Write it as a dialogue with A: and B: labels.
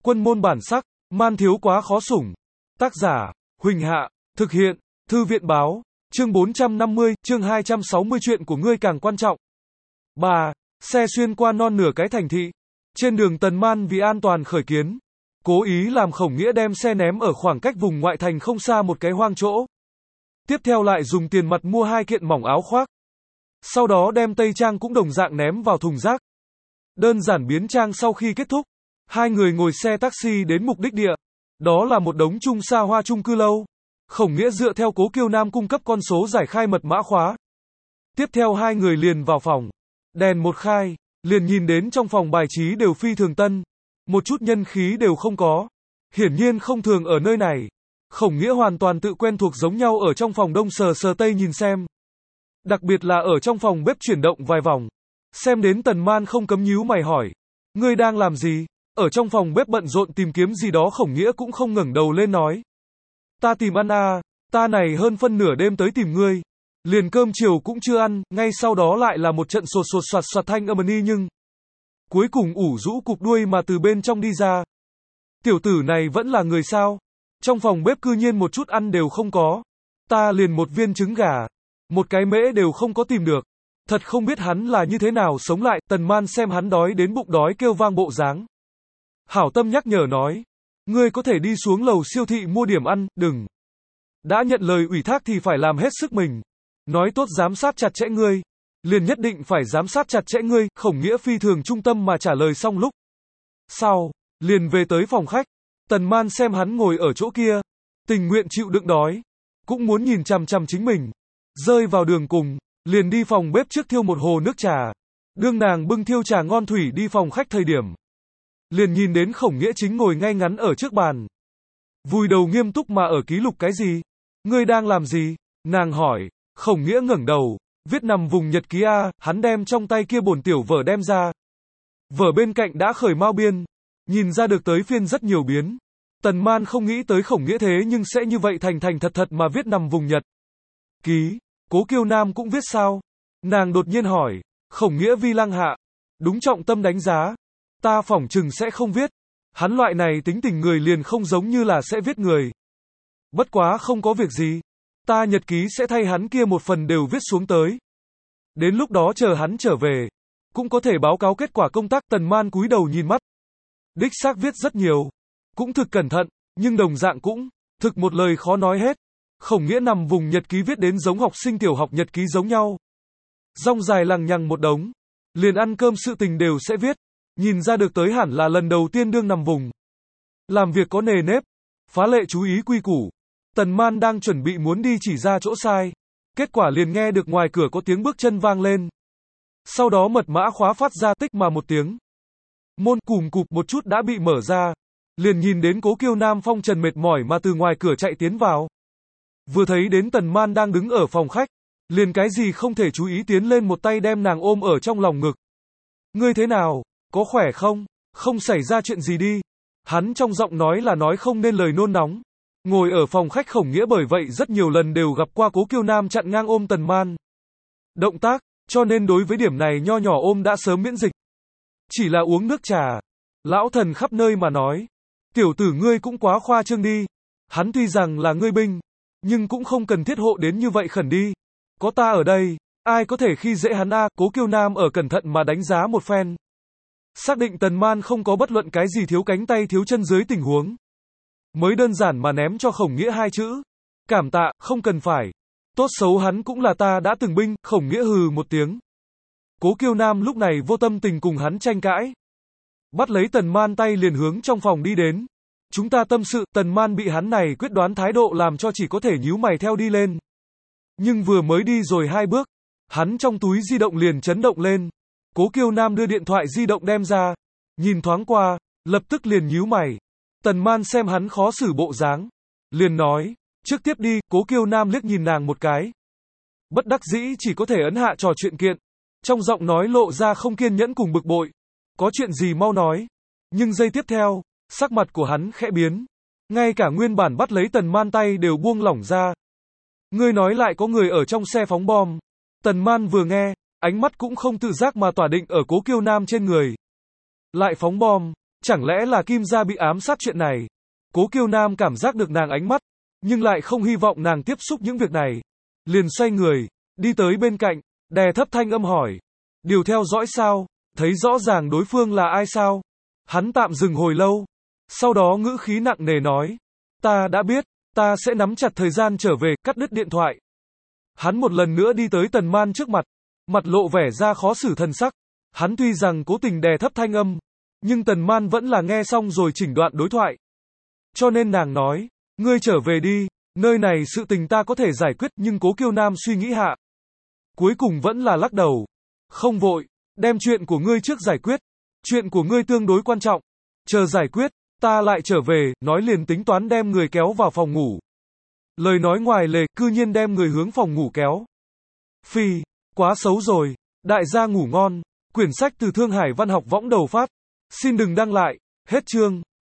A: Quân môn bản sắc, man thiếu quá khó sủng. Tác giả, Huỳnh Hạ, thực hiện, Thư viện báo, chương 450, chương 260 chuyện của ngươi càng quan trọng. 3. Xe xuyên qua non nửa cái thành thị. Trên đường Tần Man vì an toàn khởi kiến, cố ý làm Khổng Nghĩa đem xe ném ở khoảng cách vùng ngoại thành không xa một cái hoang chỗ. Tiếp theo lại dùng tiền mặt mua 2 kiện mỏng áo khoác. Sau đó đem tây trang cũng đồng dạng ném vào thùng rác. Đơn giản biến trang sau khi kết thúc, hai người ngồi xe taxi đến mục đích địa. Đó là một đống chung xa hoa chung cư lâu. Khổng Nghĩa dựa theo Cố Kiêu Nam cung cấp con số giải khai mật mã khóa. Tiếp theo hai người liền vào phòng. Đèn một khai, liền nhìn đến trong phòng bài trí đều phi thường tân. Một chút nhân khí đều không có. Hiển nhiên không thường ở nơi này. Khổng Nghĩa hoàn toàn tự quen thuộc giống nhau ở trong phòng đông sờ sờ tây nhìn xem. Đặc biệt là ở trong phòng bếp chuyển động vài vòng. Xem đến Tần Man không cấm nhíu mày hỏi. Ngươi đang làm gì? Ở trong phòng bếp bận rộn tìm kiếm gì đó. Khổng Nghĩa cũng không ngẩng đầu lên nói. Ta tìm ăn à, ta này hơn phân nửa đêm tới tìm ngươi. Liền cơm chiều cũng chưa ăn, ngay sau đó lại là một trận sột sột soạt soạt thanh âm ni nhưng. Cuối cùng ủ rũ cục đuôi mà từ bên trong đi ra. Tiểu tử này vẫn là người sao? Trong phòng bếp cư nhiên một chút ăn đều không có. Ta liền một viên trứng gà, một cái mễ đều không có tìm được. Thật không biết hắn là như thế nào sống lại. Tần Man xem hắn đói đến bụng đói kêu vang bộ dáng. Hảo tâm nhắc nhở nói. Ngươi có thể đi xuống lầu siêu thị mua điểm ăn, đừng. Đã nhận lời ủy thác thì phải làm hết sức mình. Nói tốt giám sát chặt chẽ ngươi. Liền nhất định phải giám sát chặt chẽ ngươi. Khổng Nghĩa phi thường trung tâm mà trả lời xong lúc sau, liền về tới phòng khách. Tần Man xem hắn ngồi ở chỗ kia, tình nguyện chịu đựng đói, cũng muốn nhìn chằm chằm chính mình. Rơi vào đường cùng, liền đi phòng bếp trước thiêu một hồ nước trà. Đương nàng bưng thiêu trà ngon thủy đi phòng khách thời điểm, liền nhìn đến Khổng Nghĩa chính ngồi ngay ngắn ở trước bàn. Vùi đầu nghiêm túc mà ở ký lục cái gì? Ngươi đang làm gì? Nàng hỏi. Khổng Nghĩa ngẩng đầu, viết nằm vùng nhật ký A. Hắn đem trong tay kia bổn tiểu vở đem ra. Vở bên cạnh đã khởi mao biên, nhìn ra được tới phiên rất nhiều biến. Tần Man không nghĩ tới Khổng Nghĩa thế nhưng sẽ như vậy thành thật thật mà viết nằm vùng nhật ký. Cố Kiêu Nam cũng viết sao? Nàng đột nhiên hỏi. Khổng Nghĩa vi lăng hạ, đúng trọng tâm đánh giá. Ta phỏng chừng sẽ không viết. Hắn loại này tính tình người liền không giống như là sẽ viết người. Bất quá không có việc gì. Ta nhật ký sẽ thay hắn kia một phần đều viết xuống tới. Đến lúc đó chờ hắn trở về, cũng có thể báo cáo kết quả công tác. Tần Man cúi đầu nhìn mắt. Đích xác viết rất nhiều, cũng thực cẩn thận, nhưng đồng dạng cũng thực một lời khó nói hết. Khổng Nghĩa nằm vùng nhật ký viết đến giống học sinh tiểu học nhật ký giống nhau. Rong dài lằng nhằng một đống, liền ăn cơm sự tình đều sẽ viết. Nhìn ra được tới hẳn là lần đầu tiên đương nằm vùng. Làm việc có nề nếp, phá lệ chú ý quy củ. Tần Man đang chuẩn bị muốn đi chỉ ra chỗ sai. Kết quả liền nghe được ngoài cửa có tiếng bước chân vang lên. Sau đó mật mã khóa phát ra tích mà một tiếng. Môn cùm cụp một chút đã bị mở ra. Liền nhìn đến Cố Kiêu Nam phong trần mệt mỏi mà từ ngoài cửa chạy tiến vào. Vừa thấy đến Tần Man đang đứng ở phòng khách, liền cái gì không thể chú ý tiến lên một tay đem nàng ôm ở trong lòng ngực. Ngươi thế nào, có khỏe không? Không xảy ra chuyện gì đi. Hắn trong giọng nói là nói không nên lời nôn nóng. Ngồi ở phòng khách Khổng Nghĩa bởi vậy rất nhiều lần đều gặp qua Cố Kiêu Nam chặn ngang ôm Tần Man động tác, cho nên đối với điểm này nho nhỏ ôm đã sớm miễn dịch. Chỉ là uống nước trà. Lão thần khắp nơi mà nói. Tiểu tử ngươi cũng quá khoa trương đi. Hắn tuy rằng là ngươi binh, nhưng cũng không cần thiết hộ đến như vậy khẩn đi. Có ta ở đây, ai có thể khi dễ hắn a? Cố Kiêu Nam ở cẩn thận mà đánh giá một phen. Xác định Tần Man không có bất luận cái gì thiếu cánh tay thiếu chân dưới tình huống. Mới đơn giản mà ném cho Khổng Nghĩa 2 chữ. Cảm tạ, không cần phải. Tốt xấu hắn cũng là ta đã từng binh. Khổng Nghĩa hừ một tiếng. Cố Kiêu Nam lúc này vô tâm tình cùng hắn tranh cãi. Bắt lấy Tần Man tay liền hướng trong phòng đi đến. Chúng ta tâm sự. Tần Man bị hắn này quyết đoán thái độ làm cho chỉ có thể nhíu mày theo đi lên. Nhưng vừa mới đi rồi 2 bước, hắn trong túi di động liền chấn động lên. Cố Kiêu Nam đưa điện thoại di động đem ra, nhìn thoáng qua, lập tức liền nhíu mày. Tần Man xem hắn khó xử bộ dáng, liền nói, trước tiếp đi. Cố Kiêu Nam liếc nhìn nàng một cái. Bất đắc dĩ chỉ có thể ấn hạ trò chuyện kiện. Trong giọng nói lộ ra không kiên nhẫn cùng bực bội. Có chuyện gì mau nói. Nhưng giây tiếp theo, sắc mặt của hắn khẽ biến. Ngay cả nguyên bản bắt lấy Tần Man tay đều buông lỏng ra. Ngươi nói lại có người ở trong xe phóng bom. Tần Man vừa nghe, ánh mắt cũng không tự giác mà tỏa định ở Cố Kiêu Nam trên người. Lại phóng bom, Chẳng lẽ là Kim gia bị ám sát chuyện này? Cố Kiêu Nam cảm giác được nàng ánh mắt, nhưng lại không hy vọng nàng tiếp xúc những việc này. Liền xoay người, đi tới bên cạnh, đè thấp thanh âm hỏi. Điều theo dõi sao? Thấy rõ ràng đối phương là ai sao? Hắn tạm dừng hồi lâu. Sau đó ngữ khí nặng nề nói. Ta đã biết, ta sẽ nắm chặt thời gian trở về, cắt đứt điện thoại. Hắn một lần nữa đi tới Tần Man trước mặt, mặt lộ vẻ ra khó xử thần sắc. Hắn tuy rằng cố tình đè thấp thanh âm, nhưng Tần Man vẫn là nghe xong rồi chỉnh đoạn đối thoại. Cho nên nàng nói, ngươi trở về đi, nơi này sự tình ta có thể giải quyết, nhưng Cố Kiêu Nam suy nghĩ hạ. Cuối cùng vẫn là lắc đầu. Không vội, đem chuyện của ngươi trước giải quyết. Chuyện của ngươi tương đối quan trọng. Chờ giải quyết, ta lại trở về, nói liền tính toán đem người kéo vào phòng ngủ. Lời nói ngoài lề, cư nhiên đem người hướng phòng ngủ kéo. Phi, quá xấu rồi, đại gia ngủ ngon. Quyển sách từ Thương Hải Văn học võng đầu phát. Xin đừng đăng lại, hết chương.